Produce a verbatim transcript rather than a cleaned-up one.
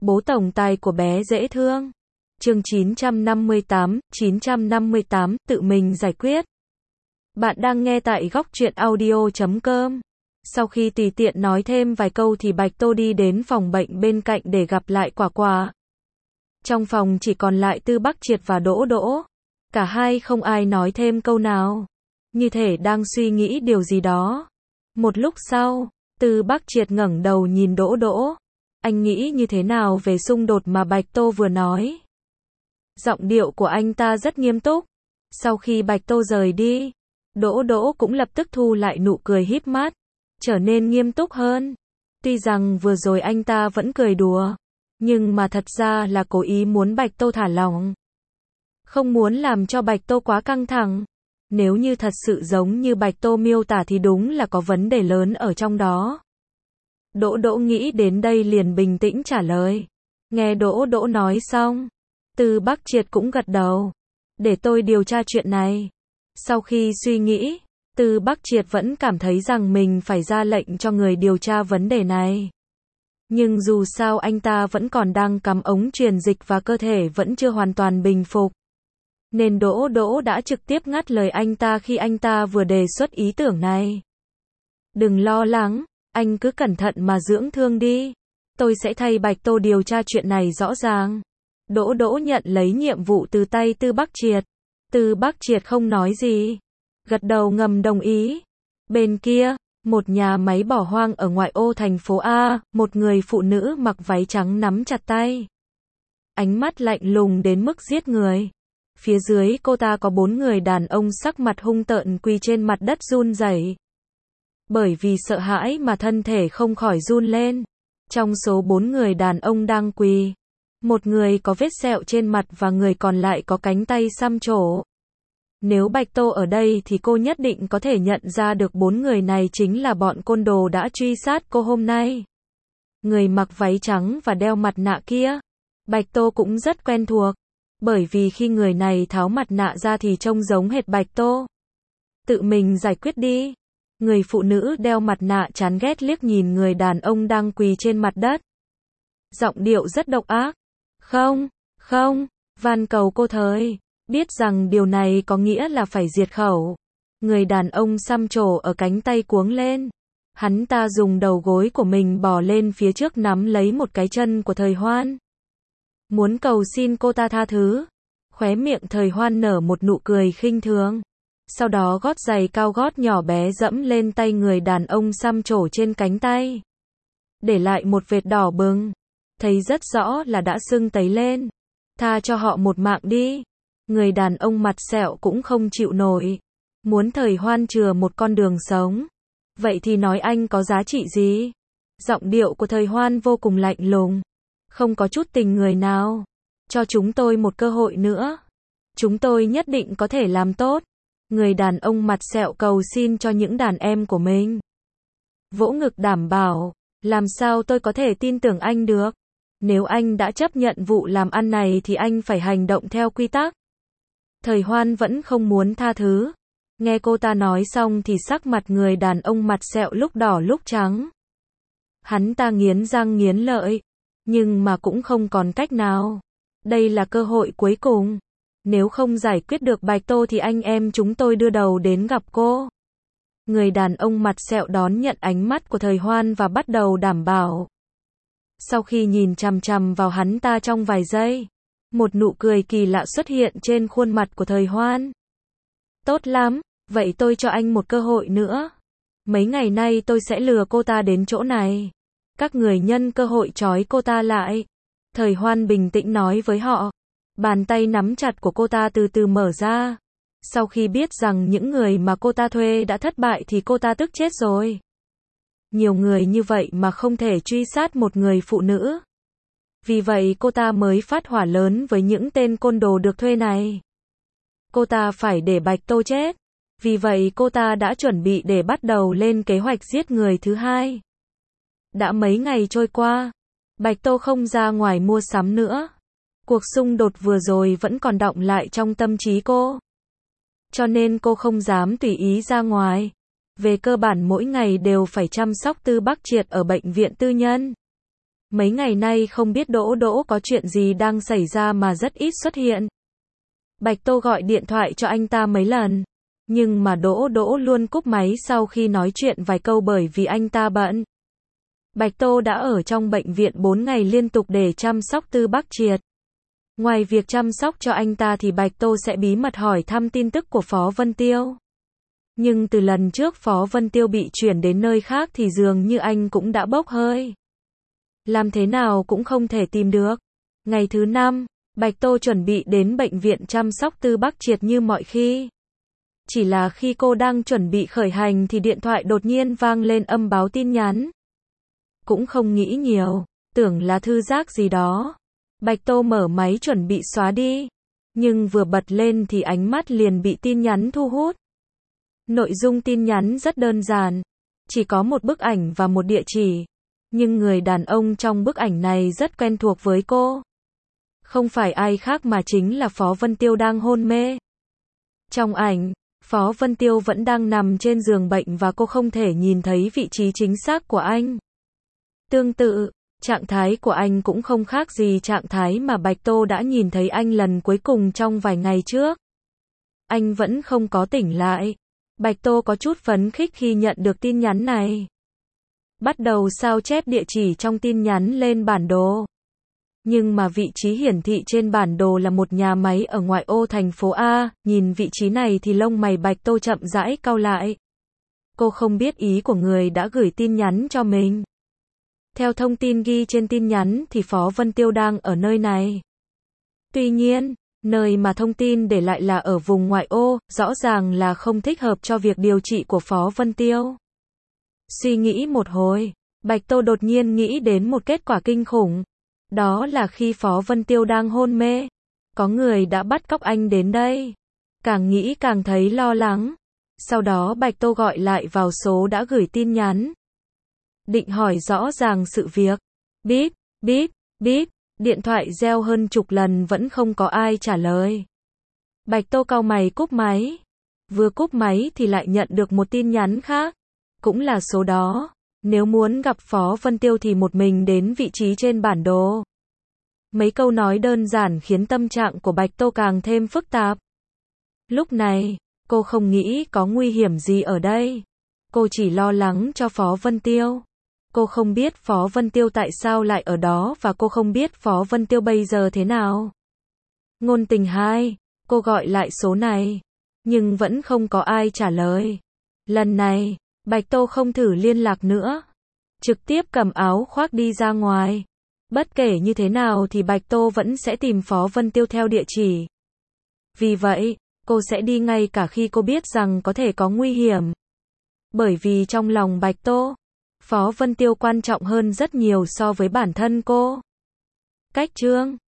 Bố tổng tài của bé dễ thương. Chương chín trăm năm mươi tám, chín trăm năm mươi tám, tự mình giải quyết. Bạn đang nghe tại góc truyện audio chấm com. Sau khi tùy tiện nói thêm vài câu thì Bạch Tô đi đến phòng bệnh bên cạnh để gặp lại Quả Quả. Trong phòng chỉ còn lại Tư Bắc Triệt và Đỗ Đỗ. Cả hai không ai nói thêm câu nào. Như thể đang suy nghĩ điều gì đó. Một lúc sau, Tư Bắc Triệt ngẩng đầu nhìn Đỗ Đỗ. Anh nghĩ như thế nào về xung đột mà Bạch Tô vừa nói? Giọng điệu của anh ta rất nghiêm túc. Sau khi Bạch Tô rời đi, Đỗ Đỗ cũng lập tức thu lại nụ cười híp mắt, trở nên nghiêm túc hơn. Tuy rằng vừa rồi anh ta vẫn cười đùa, nhưng mà thật ra là cố ý muốn Bạch Tô thả lỏng. Không muốn làm cho Bạch Tô quá căng thẳng. Nếu như thật sự giống như Bạch Tô miêu tả thì đúng là có vấn đề lớn ở trong đó. Đỗ Đỗ nghĩ đến đây liền bình tĩnh trả lời. Nghe Đỗ Đỗ nói xong, Tư Bắc Triệt cũng gật đầu. Để tôi điều tra chuyện này. Sau khi suy nghĩ, Tư Bắc Triệt vẫn cảm thấy rằng mình phải ra lệnh cho người điều tra vấn đề này. Nhưng dù sao anh ta vẫn còn đang cắm ống truyền dịch và cơ thể vẫn chưa hoàn toàn bình phục. Nên Đỗ Đỗ đã trực tiếp ngắt lời anh ta khi anh ta vừa đề xuất ý tưởng này. Đừng lo lắng, anh cứ cẩn thận mà dưỡng thương đi. Tôi sẽ thay Bạch Tô điều tra chuyện này rõ ràng. Đỗ Đỗ nhận lấy nhiệm vụ từ tay Tư Bắc Triệt. Tư Bắc Triệt không nói gì. Gật đầu ngầm đồng ý. Bên kia, một nhà máy bỏ hoang ở ngoại ô thành phố A, một người phụ nữ mặc váy trắng nắm chặt tay. Ánh mắt lạnh lùng đến mức giết người. Phía dưới cô ta có bốn người đàn ông sắc mặt hung tợn quỳ trên mặt đất run rẩy. Bởi vì sợ hãi mà thân thể không khỏi run lên. Trong số bốn người đàn ông đang quỳ, một người có vết sẹo trên mặt và người còn lại có cánh tay xăm trổ. Nếu Bạch Tô ở đây thì cô nhất định có thể nhận ra được bốn người này chính là bọn côn đồ đã truy sát cô hôm nay. Người mặc váy trắng và đeo mặt nạ kia, Bạch Tô cũng rất quen thuộc. Bởi vì khi người này tháo mặt nạ ra thì trông giống hệt Bạch Tô. Tự mình giải quyết đi. Người phụ nữ đeo mặt nạ chán ghét liếc nhìn người đàn ông đang quỳ trên mặt đất. Giọng điệu rất độc ác. Không, không, van cầu cô thời. Biết rằng điều này có nghĩa là phải diệt khẩu. Người đàn ông xăm trổ ở cánh tay cuống lên. Hắn ta dùng đầu gối của mình bò lên phía trước nắm lấy một cái chân của Thời Hoan. Muốn cầu xin cô ta tha thứ. Khóe miệng Thời Hoan nở một nụ cười khinh thường. Sau đó gót giày cao gót nhỏ bé dẫm lên tay người đàn ông xăm trổ trên cánh tay. Để lại một vệt đỏ bừng. Thấy rất rõ là đã sưng tấy lên. Tha cho họ một mạng đi. Người đàn ông mặt sẹo cũng không chịu nổi. Muốn Thời Hoan chừa một con đường sống. Vậy thì nói anh có giá trị gì? Giọng điệu của Thời Hoan vô cùng lạnh lùng. Không có chút tình người nào. Cho chúng tôi một cơ hội nữa. Chúng tôi nhất định có thể làm tốt. Người đàn ông mặt sẹo cầu xin cho những đàn em của mình. Vỗ ngực đảm bảo. Làm sao tôi có thể tin tưởng anh được? Nếu anh đã chấp nhận vụ làm ăn này thì anh phải hành động theo quy tắc. Thời Hoan vẫn không muốn tha thứ. Nghe cô ta nói xong thì sắc mặt người đàn ông mặt sẹo lúc đỏ lúc trắng. Hắn ta nghiến răng nghiến lợi. Nhưng mà cũng không còn cách nào. Đây là cơ hội cuối cùng. Nếu không giải quyết được Bạch Tô thì anh em chúng tôi đưa đầu đến gặp cô. Người đàn ông mặt sẹo đón nhận ánh mắt của Thời Hoan và bắt đầu đảm bảo. Sau khi nhìn chằm chằm vào hắn ta trong vài giây, một nụ cười kỳ lạ xuất hiện trên khuôn mặt của Thời Hoan. Tốt lắm, vậy tôi cho anh một cơ hội nữa. Mấy ngày nay tôi sẽ lừa cô ta đến chỗ này. Các người nhân cơ hội trói cô ta lại. Thời Hoan bình tĩnh nói với họ. Bàn tay nắm chặt của cô ta từ từ mở ra. Sau khi biết rằng những người mà cô ta thuê đã thất bại thì cô ta tức chết rồi. Nhiều người như vậy mà không thể truy sát một người phụ nữ. Vì vậy cô ta mới phát hỏa lớn với những tên côn đồ được thuê này. Cô ta phải để Bạch Tô chết. Vì vậy cô ta đã chuẩn bị để bắt đầu lên kế hoạch giết người thứ hai. Đã mấy ngày trôi qua, Bạch Tô không ra ngoài mua sắm nữa. Cuộc xung đột vừa rồi vẫn còn đọng lại trong tâm trí cô. Cho nên cô không dám tùy ý ra ngoài. Về cơ bản mỗi ngày đều phải chăm sóc Tư Bắc Triệt ở bệnh viện tư nhân. Mấy ngày nay không biết Đỗ Đỗ có chuyện gì đang xảy ra mà rất ít xuất hiện. Bạch Tô gọi điện thoại cho anh ta mấy lần, nhưng mà Đỗ Đỗ luôn cúp máy sau khi nói chuyện vài câu bởi vì anh ta bận. Bạch Tô đã ở trong bệnh viện bốn ngày liên tục để chăm sóc Tư Bắc Triệt. Ngoài việc chăm sóc cho anh ta thì Bạch Tô sẽ bí mật hỏi thăm tin tức của Phó Vân Tiêu. Nhưng từ lần trước Phó Vân Tiêu bị chuyển đến nơi khác thì dường như anh cũng đã bốc hơi. Làm thế nào cũng không thể tìm được. Ngày thứ năm, Bạch Tô chuẩn bị đến bệnh viện chăm sóc Tư Bắc Triệt như mọi khi. Chỉ là khi cô đang chuẩn bị khởi hành thì điện thoại đột nhiên vang lên âm báo tin nhắn. Cũng không nghĩ nhiều, tưởng là thư rác gì đó. Bạch Tô mở máy chuẩn bị xóa đi. Nhưng vừa bật lên thì ánh mắt liền bị tin nhắn thu hút. Nội dung tin nhắn rất đơn giản. Chỉ có một bức ảnh và một địa chỉ. Nhưng người đàn ông trong bức ảnh này rất quen thuộc với cô. Không phải ai khác mà chính là Phó Vân Tiêu đang hôn mê. Trong ảnh, Phó Vân Tiêu vẫn đang nằm trên giường bệnh và cô không thể nhìn thấy vị trí chính xác của anh. Tương tự, trạng thái của anh cũng không khác gì trạng thái mà Bạch Tô đã nhìn thấy anh lần cuối cùng trong vài ngày trước. Anh vẫn không có tỉnh lại. Bạch Tô có chút phấn khích khi nhận được tin nhắn này. Bắt đầu sao chép địa chỉ trong tin nhắn lên bản đồ. Nhưng mà vị trí hiển thị trên bản đồ là một nhà máy ở ngoại ô thành phố A, nhìn vị trí này thì lông mày Bạch Tô chậm rãi cau lại. Cô không biết ý của người đã gửi tin nhắn cho mình. Theo thông tin ghi trên tin nhắn thì Phó Vân Tiêu đang ở nơi này. Tuy nhiên, nơi mà thông tin để lại là ở vùng ngoại ô, rõ ràng là không thích hợp cho việc điều trị của Phó Vân Tiêu. Suy nghĩ một hồi, Bạch Tô đột nhiên nghĩ đến một kết quả kinh khủng. Đó là khi Phó Vân Tiêu đang hôn mê, có người đã bắt cóc anh đến đây. Càng nghĩ càng thấy lo lắng. Sau đó Bạch Tô gọi lại vào số đã gửi tin nhắn. Định hỏi rõ ràng sự việc. Bíp, bíp, bíp, điện thoại reo hơn chục lần vẫn không có ai trả lời. Bạch Tô cau mày cúp máy. Vừa cúp máy thì lại nhận được một tin nhắn khác. Cũng là số đó. Nếu muốn gặp Phó Vân Tiêu thì một mình đến vị trí trên bản đồ. Mấy câu nói đơn giản khiến tâm trạng của Bạch Tô càng thêm phức tạp. Lúc này, cô không nghĩ có nguy hiểm gì ở đây. Cô chỉ lo lắng cho Phó Vân Tiêu. Cô không biết Phó Vân Tiêu tại sao lại ở đó và cô không biết Phó Vân Tiêu bây giờ thế nào. Ngôn tình hai, cô gọi lại số này, nhưng vẫn không có ai trả lời. Lần này, Bạch Tô không thử liên lạc nữa. Trực tiếp cầm áo khoác đi ra ngoài. Bất kể như thế nào thì Bạch Tô vẫn sẽ tìm Phó Vân Tiêu theo địa chỉ. Vì vậy, cô sẽ đi ngay cả khi cô biết rằng có thể có nguy hiểm. Bởi vì trong lòng Bạch Tô, Phó Vân Tiêu quan trọng hơn rất nhiều so với bản thân cô. Cách chương